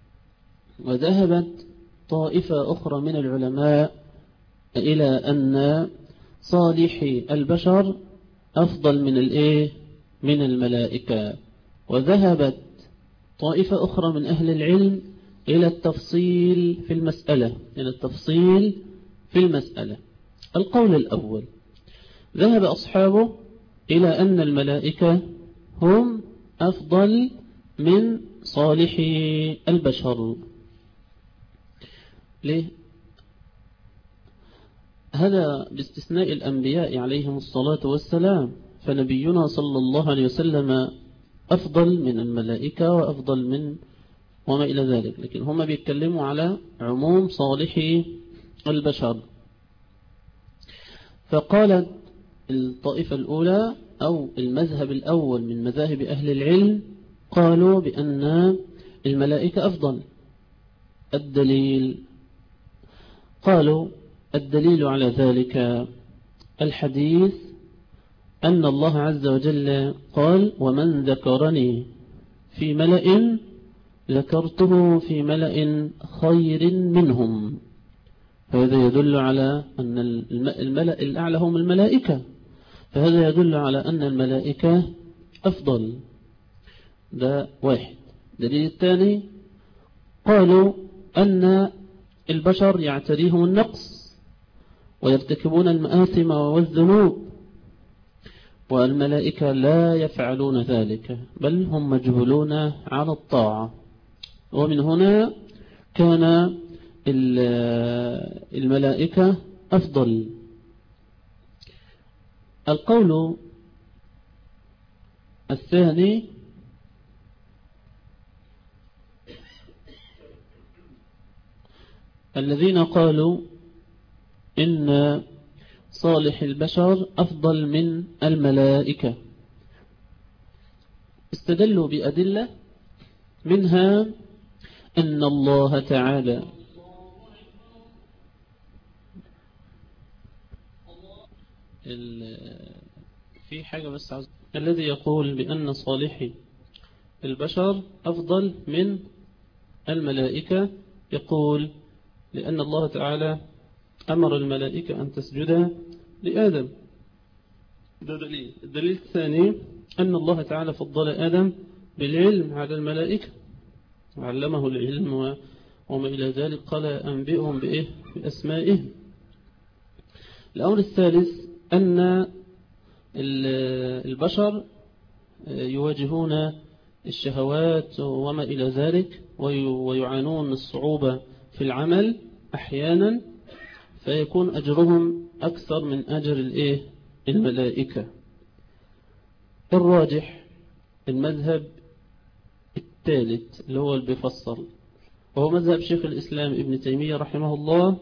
وذهبت طائفة أخرى من العلماء إلى أن صالح البشر أفضل من الإيه من الملائكة، وذهبت طائفة أخرى من أهل العلم إلى التفصيل في المسألة إلى التفصيل في المسألة. القول الأول ذهب أصحابه إلى أن الملائكة هم أفضل من صالح البشر. ليه؟ هذا باستثناء الأنبياء عليهم الصلاة والسلام، فنبينا صلى الله عليه وسلم أفضل من الملائكة وأفضل من وما إلى ذلك، لكن هم بيتكلموا على عموم صالح البشر. فقالت الطائفة الأولى أو المذهب الأول من مذاهب أهل العلم قالوا بأن الملائكة أفضل. الدليل قالوا الدليل على ذلك الحديث أن الله عز وجل قال ومن ذكرني في ملأ ذكرته في ملأ خير منهم. فهذا يدل على أن الملأ الأعلى هم الملائكة، فهذا يدل على أن الملائكة أفضل. ده واحد. دليل الثاني قالوا أن البشر يعتريهم النقص ويرتكبون المآثم والذنوب، والملائكة لا يفعلون ذلك بل هم مجبولون على الطاعة. ومن هنا كان الملائكة أفضل. القول الثاني الذين قالوا إن صالح البشر أفضل من الملائكة استدلوا بأدلة، منها أن الله تعالى في حاجة بس عز... الذي يقول بأن صالح البشر أفضل من الملائكة يقول لأن الله تعالى أمر الملائكة أن تسجد لآدم. ده دليل. الدليل الثاني أن الله تعالى فضل آدم بالعلم على الملائكة، علمه العلم وما إلى ذلك، قال أنبئهم بإيه بأسمائهم. الأمر الثالث أن البشر يواجهون الشهوات وما إلى ذلك ويعانون الصعوبة في العمل أحيانا، فيكون أجرهم أكثر من أجر الإيه الملائكة. الراجح المذهب الثالث اللي هو اللي بيفصل، وهو مذهب شيخ الإسلام ابن تيمية رحمه الله،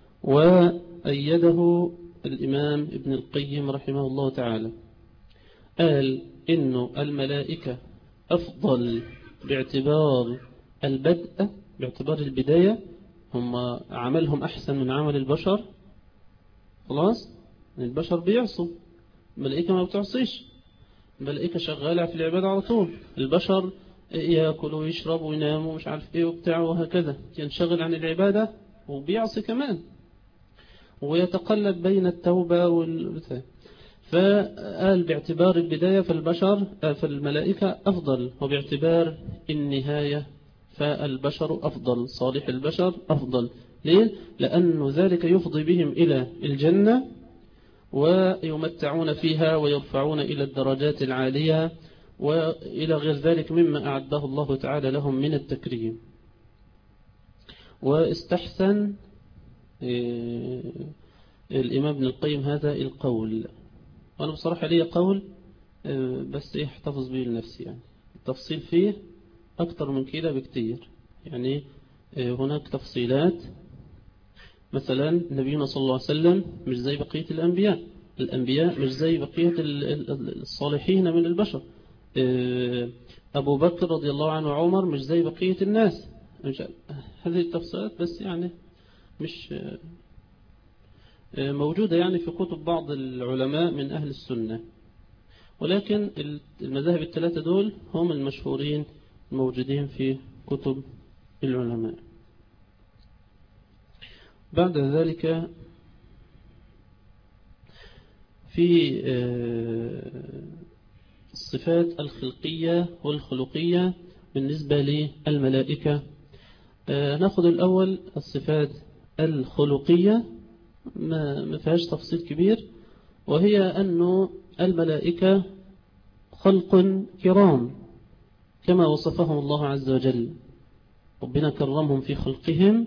وأيده الإمام ابن القيم رحمه الله تعالى. قال إنه الملائكة أفضل باعتبار البدء، باعتبار البداية، هم عملهم أحسن من عمل البشر. خلاص البشر بيعصوا، الملائكة ما بتعصيش، الملائكة شغالة في العبادة على طول. البشر يأكلوا ويشربوا ويناموا مش عارف ايه وبتاع وهكذا، ينشغل عن العبادة وبيعصي كمان، ويتقلب بين التوبة والبتاع. فقال باعتبار البداية فالبشر فالملائكة أفضل، وباعتبار النهاية فالبشر أفضل، صالح البشر أفضل. ليه؟ لأن ذلك يفضي بهم إلى الجنة ويمتعون فيها ويرفعون إلى الدرجات العالية وإلى غير ذلك مما أعده الله تعالى لهم من التكريم. واستحسن الإمام ابن القيم هذا القول، وأنا بصراحة لي قول بس احتفظ به لنفسي، يعني التفصيل فيه أكتر من كده بكتير. يعني هناك تفصيلات، مثلا نبينا صلى الله عليه وسلم مش زي بقية الأنبياء، الأنبياء مش زي بقية الصالحين من البشر. أبو بكر رضي الله عنه وعمر مش زي بقية الناس. هذه التفصيلات بس يعني مش موجودة يعني في كتب بعض العلماء من أهل السنة، ولكن المذاهب الثلاثة دول هم المشهورين الموجودين في كتب العلماء. بعد ذلك في الصفات الخلقية والخلقية بالنسبة للملائكة. نأخذ الأول الصفات الخلقية، ما فيهاش تفصيل كبير، وهي أن الملائكة خلق كرام كما وصفهم الله عز وجل. ربنا كرمهم في خلقهم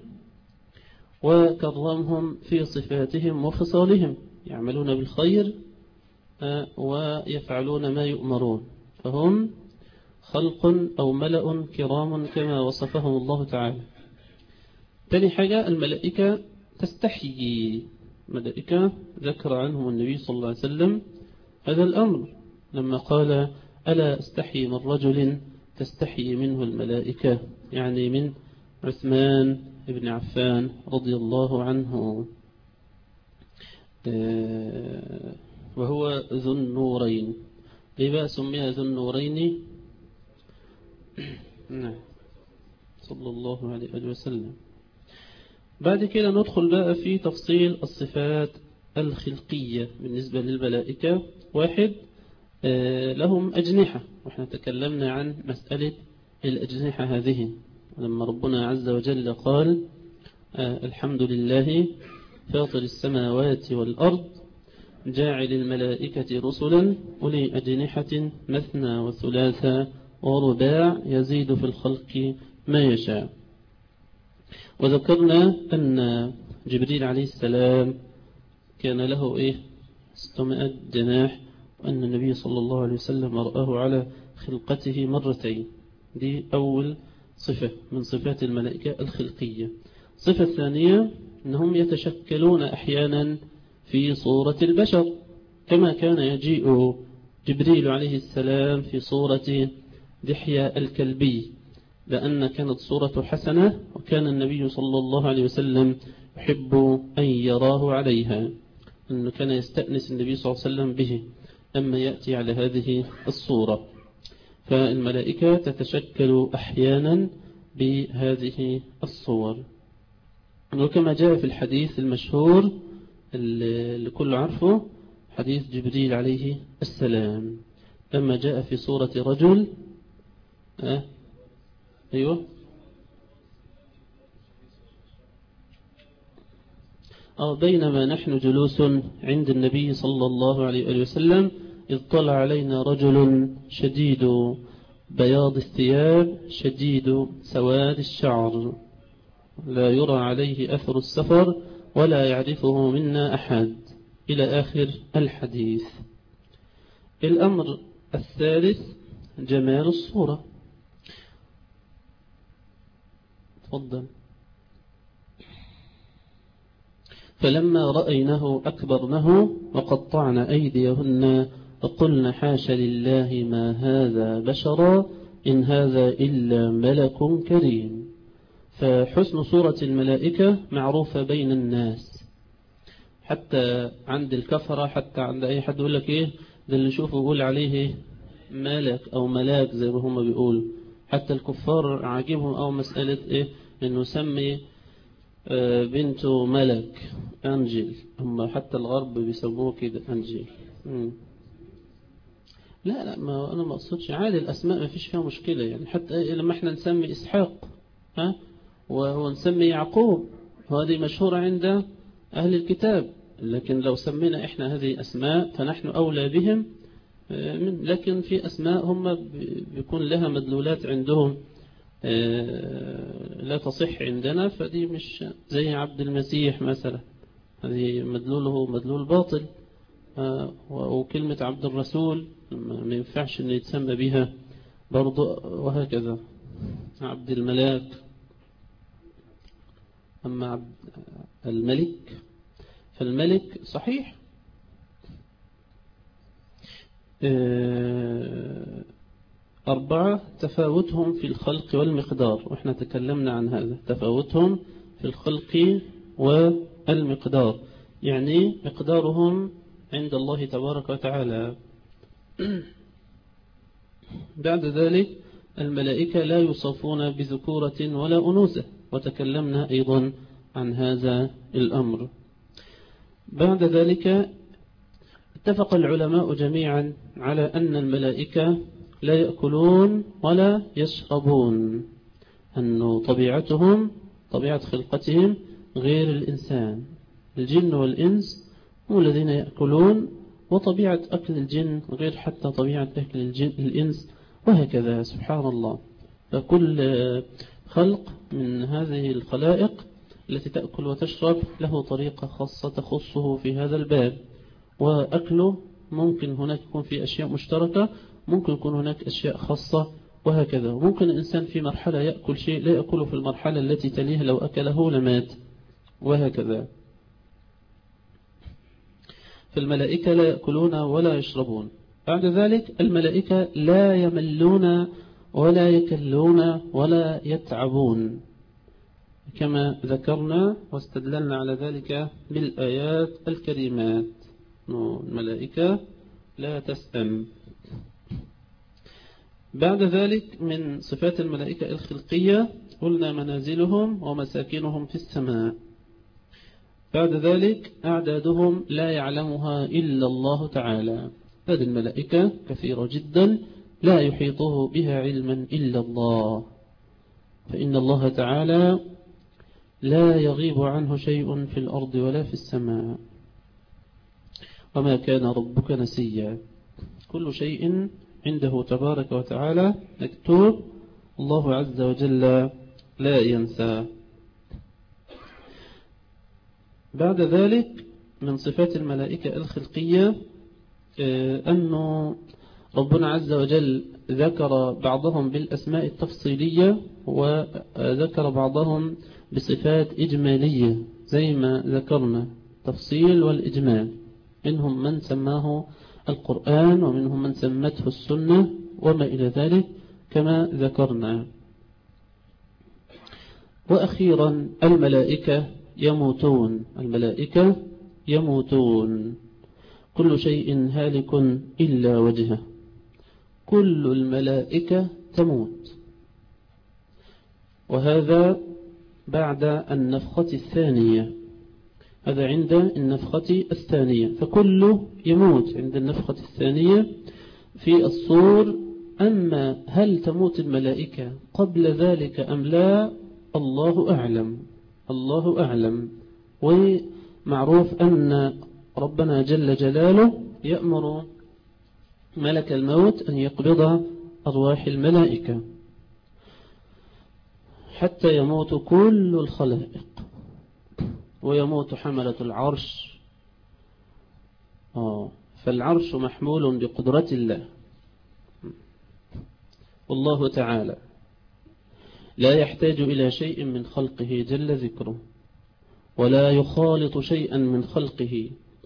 وكرمهم في صفاتهم وخصالهم، يعملون بالخير ويفعلون ما يؤمرون، فهم خلق أو ملأ كرام كما وصفهم الله تعالى. ثاني حاجة الملائكة تستحيي، ملائكة ذكر عنهم النبي صلى الله عليه وسلم هذا الأمر لما قال ألا استحي من رجل تستحي منه الملائكة، يعني من عثمان بن عفان رضي الله عنه، وهو ذو النورين. ليه بقى سمي ذو النورين؟ نعم صلى الله عليه وسلم. بعد كده ندخل بقى في تفصيل الصفات الخلقية بالنسبة للملائكة. واحد، لهم أجنحة، وإحنا تكلمنا عن مسألة الأجنحة هذه لما ربنا عز وجل قال الحمد لله فاطر السماوات والأرض جاعل الملائكة رسلا أولي أجنحة مثنى وثلاثة ورباع يزيد في الخلق ما يشاء. وذكرنا أن جبريل عليه السلام كان له إيه ستمائة جناح، وأن النبي صلى الله عليه وسلم رآه على خلقته مرتين. دي أول صفة من صفات الملائكة الخلقية. الصفة الثانية أنهم يتشكلون أحيانا في صورة البشر، كما كان يجيء جبريل عليه السلام في صورة دحية الكلبي، لأن كانت صورة حسنة، وكان النبي صلى الله عليه وسلم يحب أن يراه عليها، أنه كان يستأنس النبي صلى الله عليه وسلم به لما يأتي على هذه الصورة. فالملائكة تتشكل أحيانا بهذه الصور، وكما جاء في الحديث المشهور اللي كل عارفه، حديث جبريل عليه السلام لما جاء في صورة رجل أه؟ أيوة أو بينما نحن جلوس عند النبي صلى الله عليه وسلم إذ طلع علينا رجل شديد بياض الثياب شديد سواد الشعر لا يرى عليه أثر السفر ولا يعرفه منا أحد، إلى آخر الحديث. الأمر الثالث جمال الصورة. تفضل. فلما رأينه أكبرنه وقطعنا أيديهن وقلنا حاش لله ما هذا بشرا إن هذا إلا ملك كريم. فحسن صورة الملائكة معروفة بين الناس، حتى عند الكفرة، حتى عند أي حد يقول لك إيه ده اللي يشوفه يقول عليه ملك أو ملاك زي ما هم بيقولوا. حتى الكفار عاجبهم أو مسألة إيه إنه سمي بنته ملك أنجل، هم حتى الغرب بيسموه كده أنجل. مم. لا لا، ما أنا ما أقصدش، عادي الأسماء ما فيش فيها مشكلة يعني. حتى لما احنا نسمي إسحاق ها ونسمي يعقوب، وهذه مشهورة عند أهل الكتاب، لكن لو سمينا إحنا هذه أسماء فنحن أولى بهم. لكن في أسماء هم بيكون لها مدلولات عندهم لا تصح عندنا، فدي مش زي عبد المسيح مثلا، هذه مدلوله مدلول باطل. وكلمة عبد الرسول ما ينفعش أن يتسمى بها برضو، وهكذا عبد الملاك. أما عبد الملك فالملك صحيح أربعة، تفاوتهم في الخلق والمقدار، وإحنا تكلمنا عن هذا، تفاوتهم في الخلق والمقدار، يعني مقدارهم عند الله تبارك وتعالى. بعد ذلك الملائكة لا يوصفون بذكورة ولا أنوثة، وتكلمنا أيضا عن هذا الأمر. بعد ذلك اتفق العلماء جميعا على أن الملائكة لا يأكلون ولا يشربون، أن طبيعتهم طبيعة خلقتهم غير الإنسان. الجن والإنس هم الذين يأكلون، وطبيعة أكل الجن غير حتى طبيعة أكل الجن الإنس، وهكذا سبحان الله. فكل خلق من هذه الخلائق التي تأكل وتشرب له طريقة خاصة تخصه في هذا الباب، وأكله ممكن هناك يكون في أشياء مشتركة، ممكن يكون هناك أشياء خاصة، وهكذا. ممكن الإنسان في مرحلة يأكل شيء لا يأكله في المرحلة التي تليه، لو أكله لمات، وهكذا. فالملائكة لا يأكلون ولا يشربون. بعد ذلك الملائكة لا يملون ولا يكلون ولا يتعبون، كما ذكرنا واستدللنا على ذلك بالآيات الكريمات. الملائكة لا تسأم. بعد ذلك من صفات الملائكة الخلقية قلنا منازلهم ومساكنهم في السماء. بعد ذلك أعدادهم لا يعلمها إلا الله تعالى. هذه الملائكة كثيرة جدا لا يحيطه بها علما إلا الله، فإن الله تعالى لا يغيب عنه شيء في الأرض ولا في السماء، وما كان ربك نسيا. كل شيء عنده تبارك وتعالى مكتوب، الله عز وجل لا ينسى. بعد ذلك من صفات الملائكة الخلقية أنه ربنا عز وجل ذكر بعضهم بالأسماء التفصيلية، وذكر بعضهم بصفات إجمالية زي ما ذكرنا، تفصيل والإجمال. منهم من سماه القرآن، ومنهم من سمته السنة، وما إلى ذلك كما ذكرنا. وأخيرا الملائكة يموتون. الملائكة يموتون. كل شيء هالك إلا وجهه. كل الملائكة تموت، وهذا بعد النفخة الثانية. هذا عند النفخة الثانية، فكله يموت عند النفخة الثانية في الصور. أما هل تموت الملائكة قبل ذلك أم لا، الله أعلم، الله أعلم. ومعروف أن ربنا جل جلاله يأمر ملك الموت أن يقبض أرواح الملائكة حتى يموت كل الخلائق، ويموت حملة العرش. آه فالعرش محمول بقدرة الله، والله تعالى لا يحتاج إلى شيء من خلقه جل ذكره، ولا يخالط شيئا من خلقه.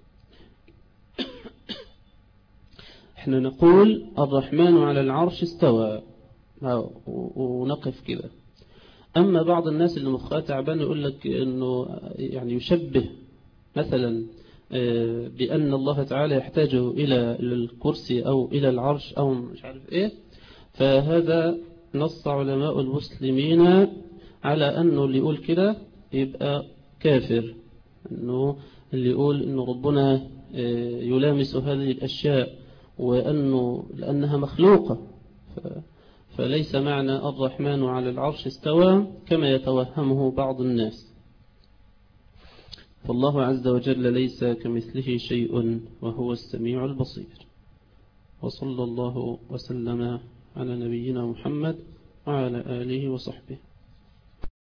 احنا نقول الرحمن على العرش استوى ونقف كده. أما بعض الناس اللي مخها تعبان يقول لك أنه يعني يشبه مثلا بأن الله تعالى يحتاج إلى الكرسي أو إلى العرش أو مش عارف إيه، فهذا نص علماء المسلمين على أنه اللي يقول كده يبقى كافر، أنه اللي يقول إن ربنا يلامس هذه الأشياء وأنه لأنها مخلوقة، فليس معنى الرحمن على العرش استوى كما يتوهمه بعض الناس. فالله عز وجل ليس كمثله شيء وهو السميع البصير. وصلى الله وسلم على نبينا محمد وعلى آله وصحبه.